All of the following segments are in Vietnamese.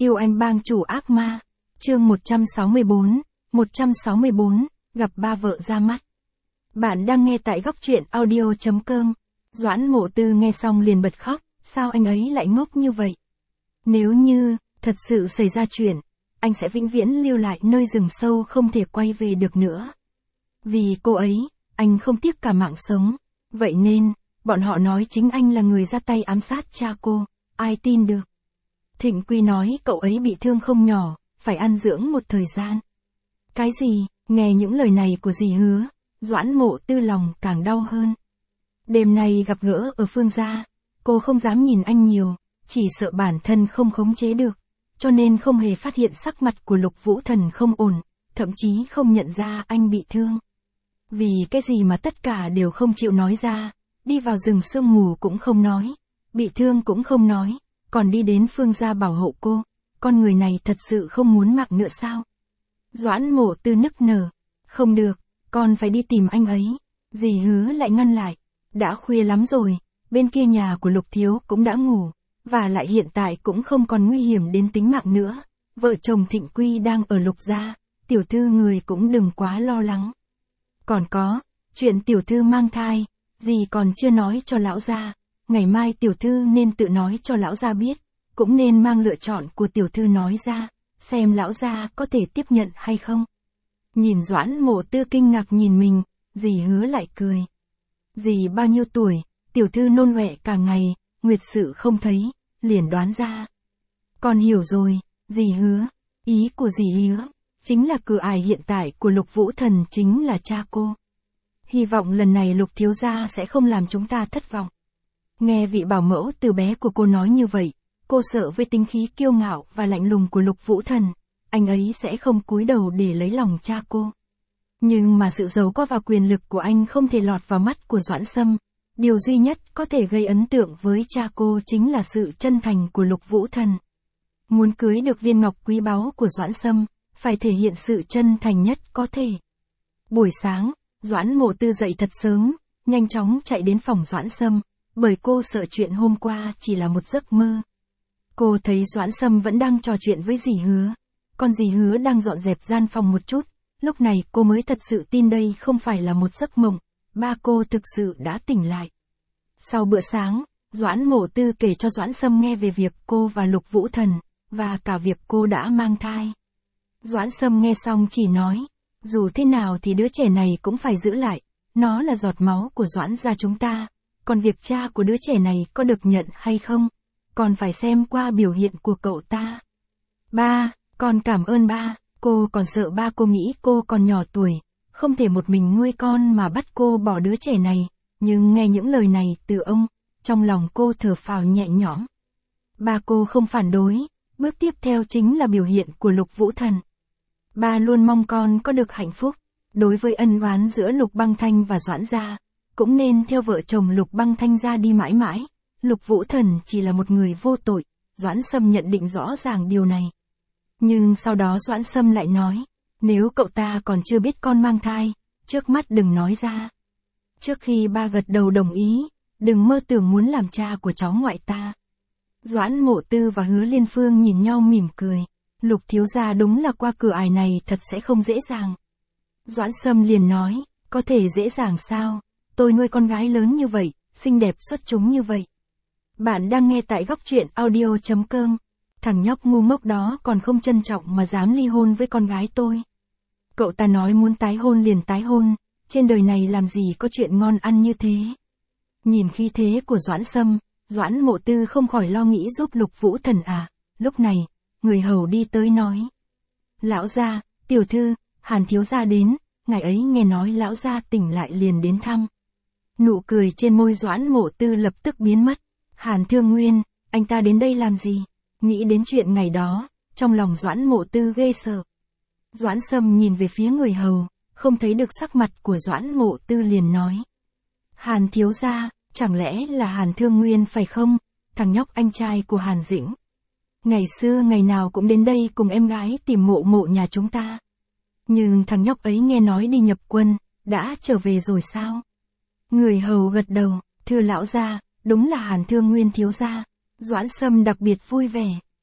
Yêu anh bang chủ ác ma. Chương 164, gặp ba vợ ra mắt. Bạn đang nghe tại góc truyện audio.com. Doãn Mộ Tư nghe xong liền bật khóc, sao anh ấy lại ngốc như vậy? Nếu như, thật sự xảy ra chuyện, anh sẽ vĩnh viễn lưu lại nơi rừng sâu không thể quay về được nữa. Vì cô ấy, anh không tiếc cả mạng sống. Vậy nên, bọn họ nói chính anh là người ra tay ám sát cha cô, ai tin được? Thịnh Quy nói cậu ấy bị thương không nhỏ, phải ăn dưỡng một thời gian. Cái gì? Nghe những lời này của dì Hứa, Doãn Mộ Tư lòng càng đau hơn. Đêm nay gặp gỡ ở Phương gia, cô không dám nhìn anh nhiều, chỉ sợ bản thân không khống chế được, cho nên không hề phát hiện sắc mặt của Lục Vũ Thần không ổn, thậm chí không nhận ra anh bị thương. Vì cái gì mà tất cả đều không chịu nói ra, đi vào rừng sương mù cũng không nói, bị thương cũng không nói, còn đi đến Phương gia bảo hộ cô, con người này thật sự không muốn mạng nữa sao? Doãn Mộ Tư nức nở, không được, con phải đi tìm anh ấy. Dì Hứa lại ngăn lại, đã khuya lắm rồi, bên kia nhà của Lục Thiếu cũng đã ngủ, và lại hiện tại cũng không còn nguy hiểm đến tính mạng nữa. Vợ chồng Thịnh Quy đang ở Lục gia, tiểu thư người cũng đừng quá lo lắng. Còn có, chuyện tiểu thư mang thai, dì còn chưa nói cho lão gia, ngày mai tiểu thư nên tự nói cho lão gia biết, cũng nên mang lựa chọn của tiểu thư nói ra, xem lão gia có thể tiếp nhận hay không. Nhìn Doãn Mộ Tư kinh ngạc nhìn mình, dì Hứa lại cười. Dì bao nhiêu tuổi, tiểu thư nôn ọe cả ngày, nguyệt sự không thấy, liền đoán ra. Con hiểu rồi, dì Hứa, ý của dì Hứa, chính là cửa ải hiện tại của Lục Vũ Thần chính là cha cô. Hy vọng lần này Lục thiếu gia sẽ không làm chúng ta thất vọng. Nghe vị bảo mẫu từ bé của cô nói như vậy, cô sợ với tính khí kiêu ngạo và lạnh lùng của Lục Vũ Thần, anh ấy sẽ không cúi đầu để lấy lòng cha cô. Nhưng mà sự giàu có và quyền lực của anh không thể lọt vào mắt của Doãn Sâm. Điều duy nhất có thể gây ấn tượng với cha cô chính là sự chân thành của Lục Vũ Thần. Muốn cưới được viên ngọc quý báu của Doãn Sâm, phải thể hiện sự chân thành nhất có thể. Buổi sáng, Doãn Mộ Tư dậy thật sớm, nhanh chóng chạy đến phòng Doãn Sâm, bởi cô sợ chuyện hôm qua chỉ là một giấc mơ. Cô thấy Doãn Sâm vẫn đang trò chuyện với dì Hứa, còn dì Hứa đang dọn dẹp gian phòng một chút, lúc này cô mới thật sự tin đây không phải là một giấc mộng, ba cô thực sự đã tỉnh lại. Sau bữa sáng, Doãn Mộ Tư kể cho Doãn Sâm nghe về việc cô và Lục Vũ Thần, và cả việc cô đã mang thai. Doãn Sâm nghe xong chỉ nói, dù thế nào thì đứa trẻ này cũng phải giữ lại, nó là giọt máu của Doãn gia chúng ta, còn việc cha của đứa trẻ này có được nhận hay không, còn phải xem qua biểu hiện của cậu ta. Ba, con cảm ơn ba, cô còn sợ ba cô nghĩ cô còn nhỏ tuổi, không thể một mình nuôi con mà bắt cô bỏ đứa trẻ này, nhưng nghe những lời này từ ông, trong lòng cô thở phào nhẹ nhõm. Ba cô không phản đối, bước tiếp theo chính là biểu hiện của Lục Vũ Thần. Ba luôn mong con có được hạnh phúc, đối với ân oán giữa Lục Băng Thanh và Doãn gia, cũng nên theo vợ chồng Lục Băng Thanh ra đi mãi mãi. Lục Vũ Thần chỉ là một người vô tội, Doãn Sâm nhận định rõ ràng điều này. Nhưng sau đó Doãn Sâm lại nói, nếu cậu ta còn chưa biết con mang thai, trước mắt đừng nói ra. Trước khi ba gật đầu đồng ý, đừng mơ tưởng muốn làm cha của cháu ngoại ta. Doãn Mộ Tư và Hứa Liên Phương nhìn nhau mỉm cười, Lục thiếu gia đúng là qua cửa ải này thật sẽ không dễ dàng. Doãn Sâm liền nói, có thể dễ dàng sao, tôi nuôi con gái lớn như vậy, xinh đẹp xuất chúng như vậy. Bạn đang nghe tại góc truyện audio.com. Thằng nhóc ngu ngốc đó còn không trân trọng mà dám ly hôn với con gái tôi. Cậu ta nói muốn tái hôn liền tái hôn, trên đời này làm gì có chuyện ngon ăn như thế. Nhìn khí thế của Doãn Sâm, Doãn Mộ Tư không khỏi lo nghĩ giúp Lục Vũ Thần à. Lúc này, người hầu đi tới nói. Lão gia, tiểu thư, Hàn thiếu gia đến, ngày ấy nghe nói lão gia tỉnh lại liền đến thăm. Nụ cười trên môi Doãn Mộ Tư lập tức biến mất. Hàn Thương Nguyên, anh ta đến đây làm gì? Nghĩ đến chuyện ngày đó, trong lòng Doãn Mộ Tư ghê sợ. Doãn Sâm nhìn về phía người hầu, không thấy được sắc mặt của Doãn Mộ Tư liền nói. Hàn thiếu gia, chẳng lẽ là Hàn Thương Nguyên phải không? Thằng nhóc anh trai của Hàn Dĩnh. Ngày xưa ngày nào cũng đến đây cùng em gái tìm Mộ Mộ nhà chúng ta. Nhưng thằng nhóc ấy nghe nói đi nhập quân, đã trở về rồi sao? Người hầu gật đầu, thưa lão gia, đúng là Hàn Thương Nguyên thiếu gia. Doãn Sâm đặc biệt vui vẻ.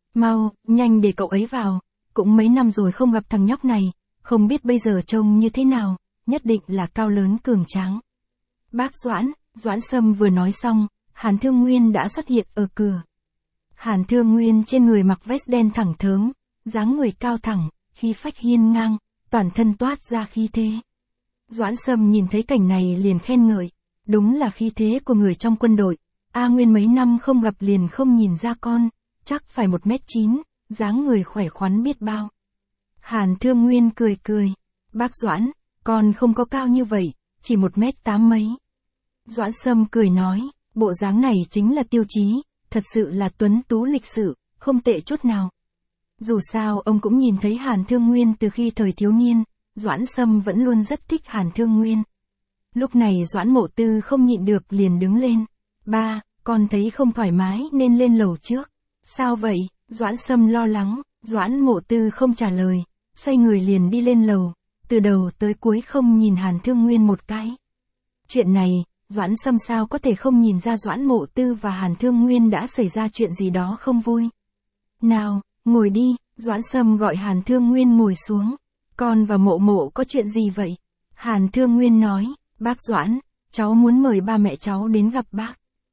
Mau, nhanh để cậu ấy vào, cũng mấy năm rồi không gặp thằng nhóc này, không biết bây giờ trông như thế nào, nhất định là cao lớn cường tráng. Bác Doãn Sâm vừa nói xong, Hàn Thương Nguyên đã xuất hiện ở cửa. Hàn Thương Nguyên trên người mặc vest đen thẳng thớm, dáng người cao thẳng, khí phách hiên ngang, toàn thân toát ra khí thế. Doãn Sâm nhìn thấy cảnh này liền khen ngợi, đúng là khí thế của người trong quân đội. A Nguyên mấy năm không gặp liền không nhìn ra con, chắc phải 1m9, dáng người khỏe khoắn biết bao. Hàn Thương Nguyên cười cười, bác Doãn, con không có cao như vậy, chỉ 1m8 mấy. Doãn Sâm cười nói, bộ dáng này chính là tiêu chí, thật sự là tuấn tú lịch sự, không tệ chút nào. Dù sao ông cũng nhìn thấy Hàn Thương Nguyên từ khi thời thiếu niên, Doãn Sâm vẫn luôn rất thích Hàn Thương Nguyên. Lúc này Doãn Mộ Tư không nhịn được liền đứng lên. Ba, con thấy không thoải mái nên lên lầu trước. Sao vậy? Doãn Sâm lo lắng, Doãn Mộ Tư không trả lời, xoay người liền đi lên lầu, từ đầu tới cuối không nhìn Hàn Thương Nguyên một cái. Chuyện này, Doãn Sâm sao có thể không nhìn ra Doãn Mộ Tư và Hàn Thương Nguyên đã xảy ra chuyện gì đó không vui. Nào, ngồi đi, Doãn Sâm gọi Hàn Thương Nguyên ngồi xuống. Con và Mộ Mộ có chuyện gì vậy? Hàn Thương Nguyên nói, bác Doãn, cháu muốn mời ba mẹ cháu đến gặp bác.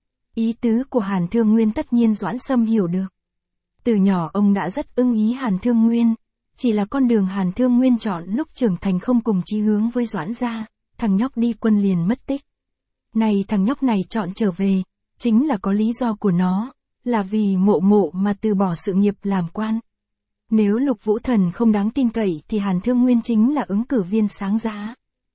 Ý tứ của Hàn Thương Nguyên tất nhiên Doãn Sâm hiểu được. Từ nhỏ ông đã rất ưng ý Hàn Thương Nguyên, chỉ là con đường Hàn Thương Nguyên chọn lúc trưởng thành không cùng chí hướng với Doãn gia, thằng nhóc đi quân liền mất tích. Này thằng nhóc này chọn trở về, chính là có lý do của nó, là vì Mộ Mộ mà từ bỏ sự nghiệp làm quan. Nếu Lục Vũ Thần không đáng tin cậy thì Hàn Thương Nguyên chính là ứng cử viên sáng giá.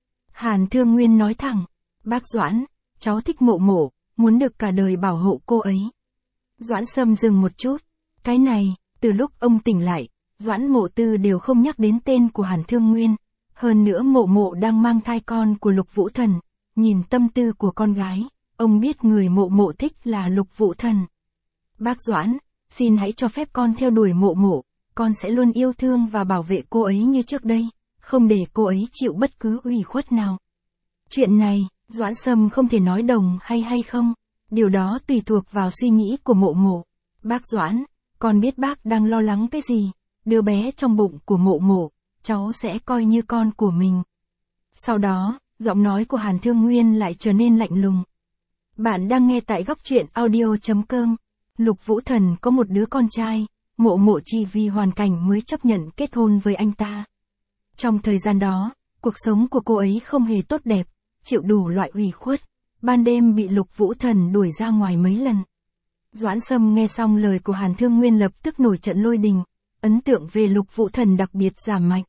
Hàn Thương Nguyên nói thẳng, bác Doãn, cháu thích Mộ Mộ, muốn được cả đời bảo hộ cô ấy. Doãn Sâm dừng một chút, cái này, từ lúc ông tỉnh lại, Doãn Mộ Tư đều không nhắc đến tên của Hàn Thương Nguyên, hơn nữa Mộ Mộ đang mang thai con của Lục Vũ Thần, nhìn tâm tư của con gái, ông biết người Mộ Mộ thích là Lục Vũ Thần. Bác Doãn, xin hãy cho phép con theo đuổi Mộ Mộ, con sẽ luôn yêu thương và bảo vệ cô ấy như trước đây, không để cô ấy chịu bất cứ ủy khuất nào. Chuyện này, Doãn Sâm không thể nói đồng hay không, điều đó tùy thuộc vào suy nghĩ của Mộ Mộ. Bác Doãn, con biết bác đang lo lắng cái gì, đứa bé trong bụng của Mộ Mộ, cháu sẽ coi như con của mình. Sau đó, giọng nói của Hàn Thương Nguyên lại trở nên lạnh lùng. Bạn đang nghe tại góc truyện audio.com. Lục Vũ Thần có một đứa con trai, Mộ Mộ chỉ vì hoàn cảnh mới chấp nhận kết hôn với anh ta. Trong thời gian đó, cuộc sống của cô ấy không hề tốt đẹp, chịu đủ loại ủy khuất, ban đêm bị Lục Vũ Thần đuổi ra ngoài mấy lần. Doãn Sâm nghe xong lời của Hàn Thương Nguyên lập tức nổi trận lôi đình, ấn tượng về Lục Vũ Thần đặc biệt giảm mạnh.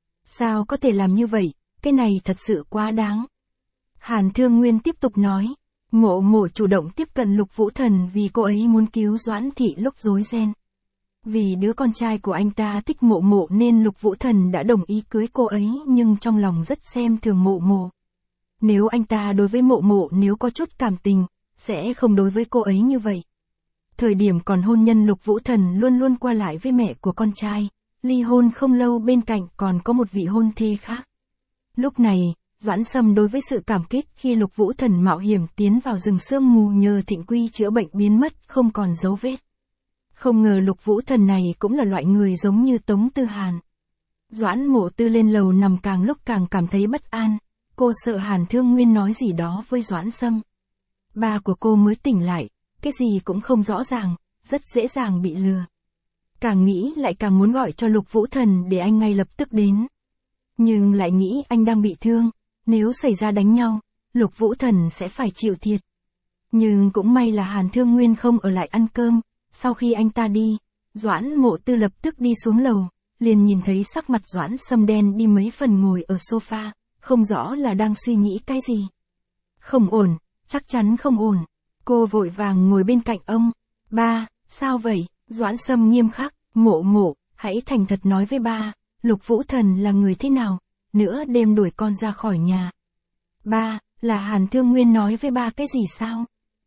Sao có thể làm như vậy, cái này thật sự quá đáng. Hàn Thương Nguyên tiếp tục nói, Mộ Mộ chủ động tiếp cận Lục Vũ Thần vì cô ấy muốn cứu Doãn Thị lúc rối ren. Vì đứa con trai của anh ta thích Mộ Mộ nên Lục Vũ Thần đã đồng ý cưới cô ấy nhưng trong lòng rất xem thường Mộ Mộ. Nếu anh ta đối với Mộ Mộ nếu có chút cảm tình, sẽ không đối với cô ấy như vậy. Thời điểm còn hôn nhân Lục Vũ Thần luôn luôn qua lại với mẹ của con trai, ly hôn không lâu bên cạnh còn có một vị hôn thê khác. Lúc này, Doãn Sâm đối với sự cảm kích khi Lục Vũ Thần mạo hiểm tiến vào rừng sương mù nhờ Thịnh Quy chữa bệnh biến mất không còn dấu vết. Không ngờ Lục Vũ Thần này cũng là loại người giống như Tống Tư Hàn. Doãn Mộ Tư lên lầu nằm càng lúc càng cảm thấy bất an, cô sợ Hàn Thương Nguyên nói gì đó với Doãn Sâm. Ba của cô mới tỉnh lại, cái gì cũng không rõ ràng, rất dễ dàng bị lừa. Càng nghĩ lại càng muốn gọi cho Lục Vũ Thần để anh ngay lập tức đến. Nhưng lại nghĩ anh đang bị thương, nếu xảy ra đánh nhau, Lục Vũ Thần sẽ phải chịu thiệt. Nhưng cũng may là Hàn Thương Nguyên không ở lại ăn cơm, sau khi anh ta đi, Doãn Mộ Tư lập tức đi xuống lầu, liền nhìn thấy sắc mặt Doãn Sâm đen đi mấy phần ngồi ở sofa, không rõ là đang suy nghĩ cái gì. Không ổn, chắc chắn không ổn. Cô vội vàng ngồi bên cạnh ông. Ba, sao vậy? Doãn Sâm nghiêm khắc, Mộ Mộ, hãy thành thật nói với ba, Lục Vũ Thần là người thế nào, nữa đêm đuổi con ra khỏi nhà. Ba, là Hàn Thương Nguyên nói với ba cái gì sao?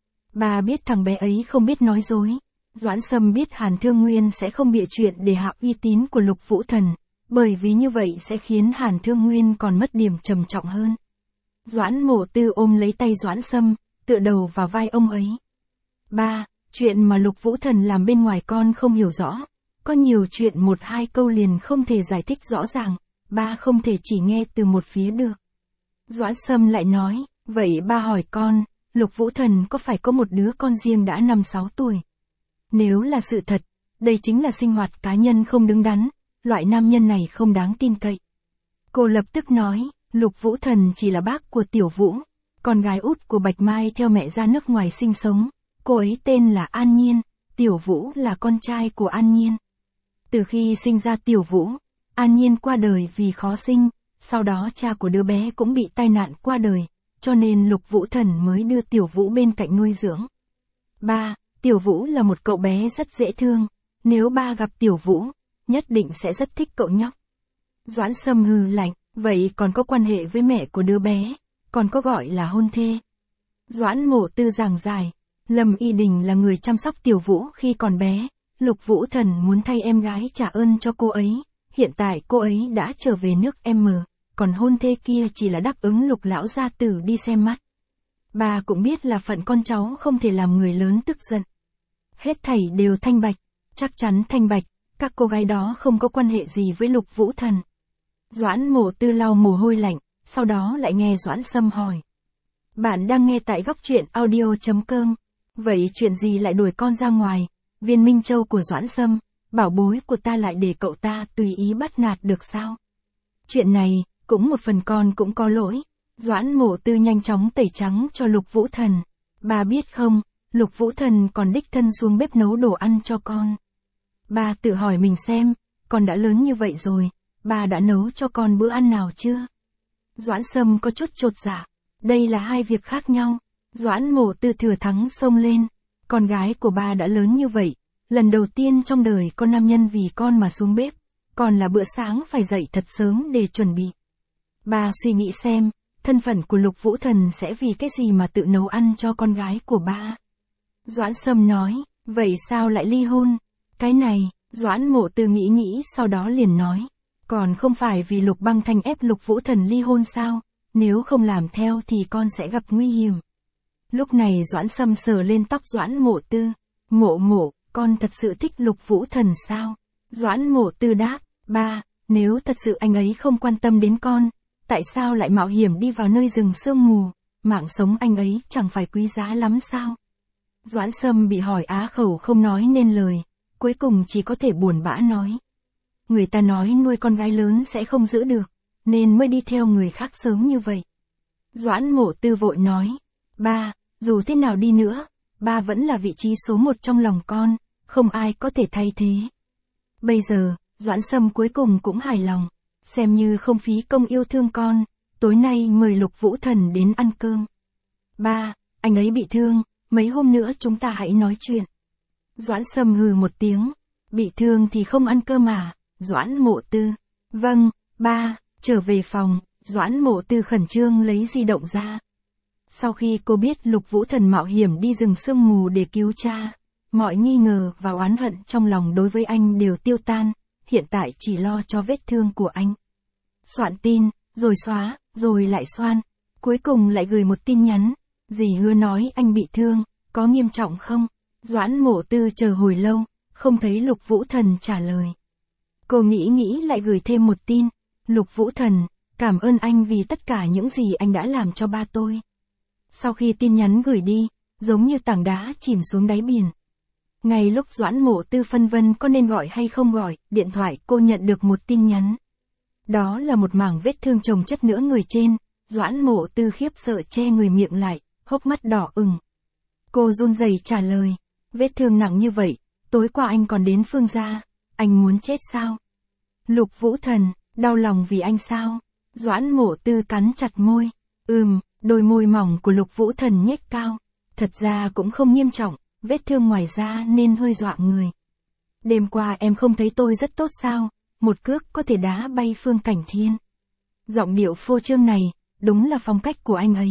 Ba biết thằng bé ấy không biết nói dối. Doãn Sâm biết Hàn Thương Nguyên sẽ không bịa chuyện để hạ uy tín của Lục Vũ Thần, bởi vì như vậy sẽ khiến Hàn Thương Nguyên còn mất điểm trầm trọng hơn. Doãn Mộ Tư ôm lấy tay Doãn Sâm, tựa đầu vào vai ông ấy. Ba, chuyện mà Lục Vũ Thần làm bên ngoài con không hiểu rõ, Có nhiều chuyện một hai câu liền không thể giải thích rõ ràng, ba không thể chỉ nghe từ một phía được. Doãn Sâm lại nói, vậy ba hỏi con, Lục Vũ Thần có phải có một đứa con riêng đã 5-6 tuổi? Nếu là sự thật, đây chính là sinh hoạt cá nhân không đứng đắn, loại nam nhân này không đáng tin cậy. Cô lập tức nói, Lục Vũ Thần chỉ là bác của Tiểu Vũ, con gái út của Bạch Mai theo mẹ ra nước ngoài sinh sống, cô ấy tên là An Nhiên, Tiểu Vũ là con trai của An Nhiên. Từ khi sinh ra Tiểu Vũ, An Nhiên qua đời vì khó sinh, sau đó cha của đứa bé cũng bị tai nạn qua đời, cho nên Lục Vũ Thần mới đưa Tiểu Vũ bên cạnh nuôi dưỡng. Ba, Tiểu Vũ là một cậu bé rất dễ thương, nếu ba gặp Tiểu Vũ, nhất định sẽ rất thích cậu nhóc. Doãn Sâm hừ lạnh, vậy còn có quan hệ với mẹ của đứa bé, còn có gọi là hôn thê. Doãn Mộ Tư giảng giải, Lâm Y Đình là người chăm sóc Tiểu Vũ khi còn bé, Lục Vũ Thần muốn thay em gái trả ơn cho cô ấy, hiện tại cô ấy đã trở về nước M, còn hôn thê kia chỉ là đáp ứng Lục lão gia tử đi xem mắt. Bà cũng biết là phận con cháu không thể làm người lớn tức giận. Hết thảy đều thanh bạch, chắc chắn thanh bạch, các cô gái đó không có quan hệ gì với Lục Vũ Thần. Doãn Mộ Tư lau mồ hôi lạnh, sau đó lại nghe Doãn Sâm hỏi. Bạn đang nghe tại góc truyện audio.com. Vậy chuyện gì lại đuổi con ra ngoài? Viên Minh Châu của Doãn Sâm, bảo bối của ta lại để cậu ta tùy ý bắt nạt được sao? Chuyện này, cũng một phần con cũng có lỗi. Doãn Mộ Tư nhanh chóng tẩy trắng cho Lục Vũ Thần. Bà biết không, Lục Vũ Thần còn đích thân xuống bếp nấu đồ ăn cho con. Bà tự hỏi mình xem, con đã lớn như vậy rồi, bà đã nấu cho con bữa ăn nào chưa? Doãn Sâm có chút chột dạ. Đây là hai việc khác nhau. Doãn Mộ Tư thừa thắng xông lên. Con gái của bà đã lớn như vậy, lần đầu tiên trong đời con nam nhân vì con mà xuống bếp, còn là bữa sáng phải dậy thật sớm để chuẩn bị. Bà suy nghĩ xem, thân phận của Lục Vũ Thần sẽ vì cái gì mà tự nấu ăn cho con gái của bà. Doãn Sâm nói, vậy sao lại ly hôn? Cái này, Doãn Mộ Tư nghĩ nghĩ sau đó liền nói, còn không phải vì Lục Băng Thanh ép Lục Vũ Thần ly hôn sao, nếu không làm theo thì con sẽ gặp nguy hiểm. Lúc này Doãn Sâm sờ lên tóc Doãn Mộ Tư, Mộ, con thật sự thích Lục Vũ Thần sao? Doãn Mộ Tư đáp, ba, nếu thật sự anh ấy không quan tâm đến con, tại sao lại mạo hiểm đi vào nơi rừng sương mù, mạng sống anh ấy chẳng phải quý giá lắm sao? Doãn Sâm bị hỏi á khẩu không nói nên lời, cuối cùng chỉ có thể buồn bã nói. Người ta nói nuôi con gái lớn sẽ không giữ được, nên mới đi theo người khác sớm như vậy. Doãn Mộ Tư vội nói, ba, dù thế nào đi nữa, ba vẫn là vị trí số 1 trong lòng con, không ai có thể thay thế. Bây giờ, Doãn Sâm cuối cùng cũng hài lòng, xem như không phí công yêu thương con, tối nay mời Lục Vũ Thần đến ăn cơm. Ba, anh ấy bị thương, mấy hôm nữa chúng ta hãy nói chuyện. Doãn Sâm hừ một tiếng, bị thương thì không ăn cơm à? Doãn Mộ Tư, vâng, ba. Trở về phòng, Doãn Mộ Tư khẩn trương lấy di động ra. Sau khi cô biết Lục Vũ Thần mạo hiểm đi rừng sương mù để cứu cha, mọi nghi ngờ và oán hận trong lòng đối với anh đều tiêu tan, hiện tại chỉ lo cho vết thương của anh. Soạn tin, rồi xóa, rồi lại xoan, cuối cùng lại gửi một tin nhắn. Dì Hứa nói anh bị thương, có nghiêm trọng không? Doãn Mộ Tư chờ hồi lâu, không thấy Lục Vũ Thần trả lời. Cô nghĩ lại gửi thêm một tin. Lục Vũ Thần, cảm ơn anh vì tất cả những gì anh đã làm cho ba tôi. Sau khi tin nhắn gửi đi, giống như tảng đá chìm xuống đáy biển. Ngay lúc Doãn Mộ Tư phân vân có nên gọi hay không gọi, điện thoại cô nhận được một tin nhắn. Đó là một mảng vết thương chồng chất nửa người trên, Doãn Mộ Tư khiếp sợ che người miệng lại, hốc mắt đỏ ửng. Cô run rẩy trả lời, vết thương nặng như vậy, tối qua anh còn đến Phương gia, anh muốn chết sao? Lục Vũ Thần, đau lòng vì anh sao? Doãn Mộ Tư cắn chặt môi. Đôi môi mỏng của Lục Vũ Thần nhếch cao. Thật ra cũng không nghiêm trọng, vết thương ngoài da nên hơi dọa người. Đêm qua em không thấy tôi rất tốt sao? Một cước có thể đá bay Phương Cảnh Thiên. Giọng điệu phô trương này, đúng là phong cách của anh ấy.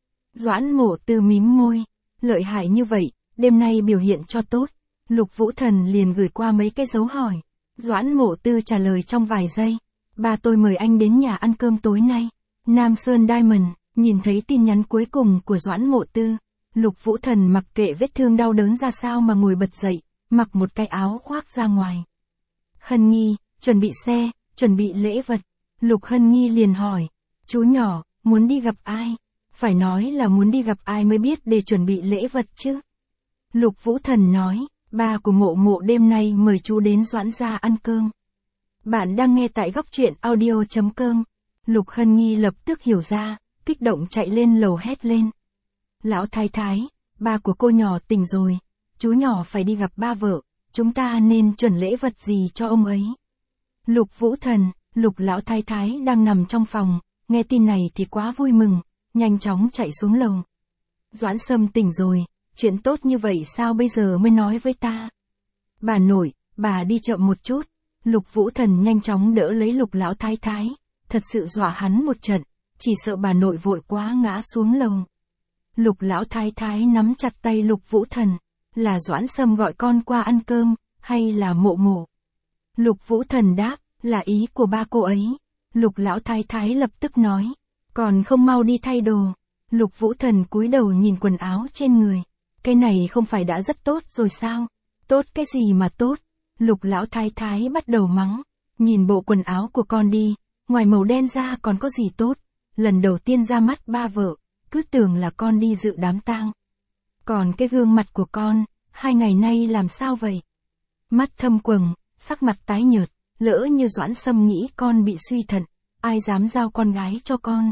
Doãn Mộ Tư mím môi. Lợi hại như vậy, đêm nay biểu hiện cho tốt. Lục Vũ Thần liền gửi qua mấy cái dấu hỏi. Doãn Mộ Tư trả lời trong vài giây. Ba tôi mời anh đến nhà ăn cơm tối nay. Nam Sơn Diamond, nhìn thấy tin nhắn cuối cùng của Doãn Mộ Tư. Lục Vũ Thần mặc kệ vết thương đau đớn ra sao mà ngồi bật dậy, mặc một cái áo khoác ra ngoài. Hân Nhi, chuẩn bị xe, chuẩn bị lễ vật. Lục Hân Nhi liền hỏi, chú nhỏ, muốn đi gặp ai? Phải nói là muốn đi gặp ai mới biết để chuẩn bị lễ vật chứ. Lục Vũ Thần nói, ba của Mộ Mộ đêm nay mời chú đến Doãn gia ăn cơm. Bạn đang nghe tại góc truyện audio.com. Lục Hân Nhi lập tức hiểu ra, kích động chạy lên lầu hét lên. Lão thái thái, ba của cô nhỏ tỉnh rồi, chú nhỏ phải đi gặp ba vợ, chúng ta nên chuẩn lễ vật gì cho ông ấy. Lục Vũ Thần, Lục lão thái thái đang nằm trong phòng, nghe tin này thì quá vui mừng, nhanh chóng chạy xuống lầu. Doãn Sâm tỉnh rồi, chuyện tốt như vậy sao bây giờ mới nói với ta? Bà nội, bà đi chậm một chút. Lục Vũ Thần nhanh chóng đỡ lấy Lục lão thái thái, thật sự dọa hắn một trận, chỉ sợ bà nội vội quá ngã xuống lầu. Lục lão thái thái nắm chặt tay Lục Vũ Thần, là Doãn Sâm gọi con qua ăn cơm, hay là Mộ Mộ? Lục Vũ Thần đáp, là ý của ba cô ấy. Lục lão thái thái lập tức nói, còn không mau đi thay đồ. Lục Vũ Thần cúi đầu nhìn quần áo trên người, cái này không phải đã rất tốt rồi sao? Tốt cái gì mà tốt? Lục lão thái thái bắt đầu mắng, nhìn bộ quần áo của con đi, ngoài màu đen ra còn có gì tốt, lần đầu tiên ra mắt ba vợ, cứ tưởng là con đi dự đám tang. Còn cái gương mặt của con, 2 ngày nay làm sao vậy? Mắt thâm quầng, sắc mặt tái nhợt, lỡ như Doãn Sâm nghĩ con bị suy thận, ai dám giao con gái cho con?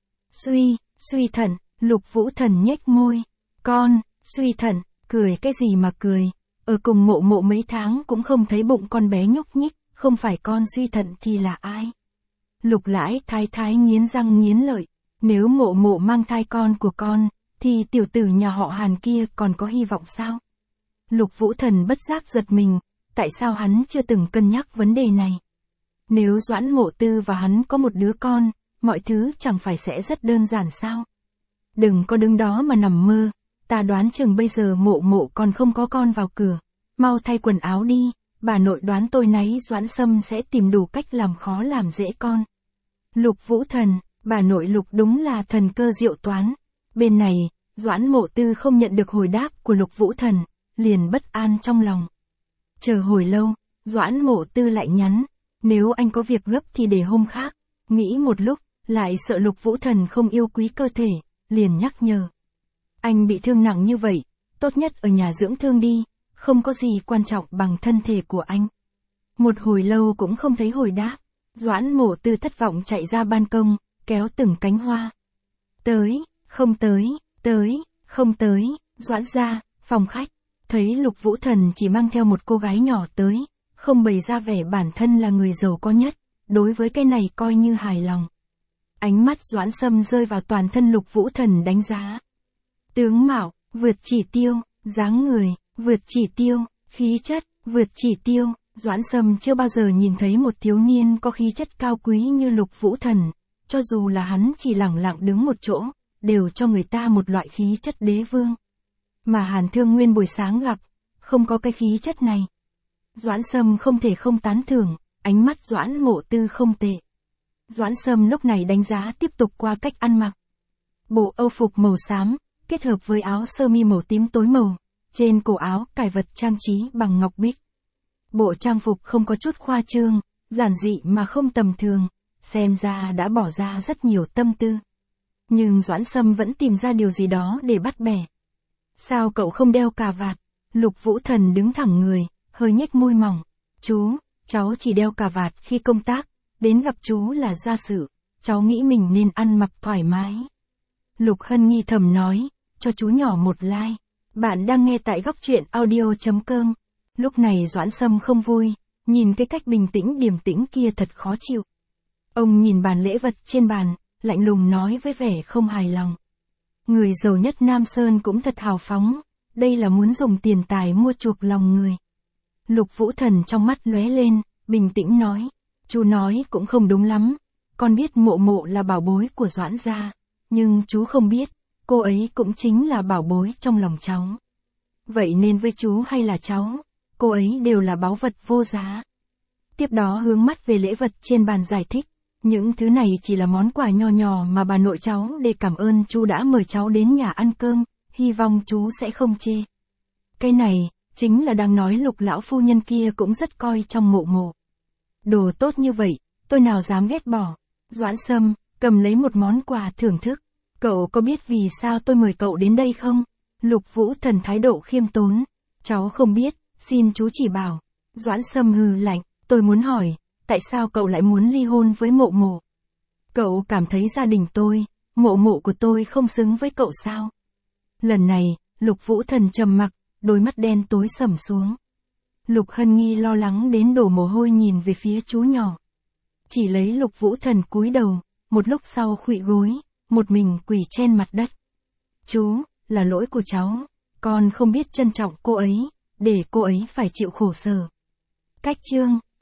Suy thận, Lục Vũ Thần nhếch môi, con, suy thận, cười cái gì mà cười, ở cùng Mộ Mộ mấy tháng cũng không thấy bụng con bé nhúc nhích, không phải con suy thận thì là ai? Lục lão thái thái nghiến răng nghiến lợi, nếu Mộ Mộ mang thai con của con, thì tiểu tử nhà họ Hàn kia còn có hy vọng sao? Lục Vũ Thần bất giác giật mình, tại sao hắn chưa từng cân nhắc vấn đề này? Nếu Doãn Mộ Tư và hắn có một đứa con, mọi thứ chẳng phải sẽ rất đơn giản sao? Đừng có đứng đó mà nằm mơ, ta đoán chừng bây giờ Mộ Mộ còn không có con vào cửa, mau thay quần áo đi, bà nội đoán tôi nấy Doãn Sâm sẽ tìm đủ cách làm khó làm dễ con. Lục Vũ Thần, bà nội Lục đúng là thần cơ diệu toán. Bên này, Doãn Mộ Tư không nhận được hồi đáp của Lục Vũ Thần, liền bất an trong lòng. Chờ hồi lâu, Doãn Mộ Tư lại nhắn, nếu anh có việc gấp thì để hôm khác. Nghĩ một lúc, lại sợ Lục Vũ Thần không yêu quý cơ thể, liền nhắc nhở. Anh bị thương nặng như vậy, tốt nhất ở nhà dưỡng thương đi, không có gì quan trọng bằng thân thể của anh. Một hồi lâu cũng không thấy hồi đáp, Doãn Mộ Tư thất vọng chạy ra ban công, kéo từng cánh hoa. Tới, không tới, Doãn gia, phòng khách, thấy Lục Vũ Thần chỉ mang theo một cô gái nhỏ tới, không bày ra vẻ bản thân là người giàu có nhất, đối với cái này coi như hài lòng. Ánh mắt Doãn Sâm rơi vào toàn thân Lục Vũ Thần đánh giá. Tướng mạo, vượt chỉ tiêu, dáng người, vượt chỉ tiêu, khí chất, vượt chỉ tiêu, Doãn Sâm chưa bao giờ nhìn thấy một thiếu niên có khí chất cao quý như Lục Vũ Thần, cho dù là hắn chỉ lẳng lặng đứng một chỗ, đều cho người ta một loại khí chất đế vương. Mà Hàn Thương Nguyên buổi sáng gặp, không có cái khí chất này. Doãn Sâm không thể không tán thưởng, ánh mắt Doãn Mộ Tư không tệ. Doãn Sâm lúc này đánh giá tiếp tục qua cách ăn mặc. Bộ âu phục màu xám, kết hợp với áo sơ mi màu tím tối màu, trên cổ áo cài vật trang trí bằng ngọc bích. Bộ trang phục không có chút khoa trương, giản dị mà không tầm thường, xem ra đã bỏ ra rất nhiều tâm tư. Nhưng Doãn Sâm vẫn tìm ra điều gì đó để bắt bẻ. Sao cậu không đeo cà vạt? Lục Vũ Thần đứng thẳng người, hơi nhếch môi mỏng. Chú, cháu chỉ đeo cà vạt khi công tác, đến gặp chú là gia sự, cháu nghĩ mình nên ăn mặc thoải mái. Lục Hân Nhi thầm nói, cho chú nhỏ một like. Bạn đang nghe tại góc truyện audio.com. Lúc này Doãn Sâm không vui, nhìn cái cách bình tĩnh điềm tĩnh kia thật khó chịu. Ông nhìn bàn lễ vật trên bàn, lạnh lùng nói với vẻ không hài lòng. Người giàu nhất Nam Sơn cũng thật hào phóng, đây là muốn dùng tiền tài mua chuộc lòng người. Lục Vũ Thần trong mắt lóe lên, bình tĩnh nói, chú nói cũng không đúng lắm, con biết Mộ Mộ là bảo bối của Doãn gia, nhưng chú không biết, cô ấy cũng chính là bảo bối trong lòng cháu. Vậy nên với chú hay là cháu, cô ấy đều là báu vật vô giá. Tiếp đó hướng mắt về lễ vật trên bàn giải thích, những thứ này chỉ là món quà nho nhỏ mà bà nội cháu để cảm ơn chú đã mời cháu đến nhà ăn cơm, hy vọng chú sẽ không chê. Cái này, chính là đang nói Lục lão phu nhân kia cũng rất coi trong Mộ Mộ. Đồ tốt như vậy, tôi nào dám ghét bỏ. Doãn Sâm, cầm lấy một món quà thưởng thức. Cậu có biết vì sao tôi mời cậu đến đây không? Lục Vũ Thần thái độ khiêm tốn. Cháu không biết, xin chú chỉ bảo. Doãn Sâm hừ lạnh, tôi muốn hỏi, tại sao cậu lại muốn ly hôn với Mộ Mộ? Cậu cảm thấy gia đình tôi, Mộ Mộ của tôi không xứng với cậu sao? Lần này, Lục Vũ Thần trầm mặc, đôi mắt đen tối sầm xuống. Lục Hân Nghi lo lắng đến đổ mồ hôi nhìn về phía chú nhỏ. Chỉ lấy Lục Vũ Thần cúi đầu, một lúc sau khuỵu gối, một mình quỳ trên mặt đất. Chú, là lỗi của cháu, con không biết trân trọng cô ấy, để cô ấy phải chịu khổ sở. Cách chương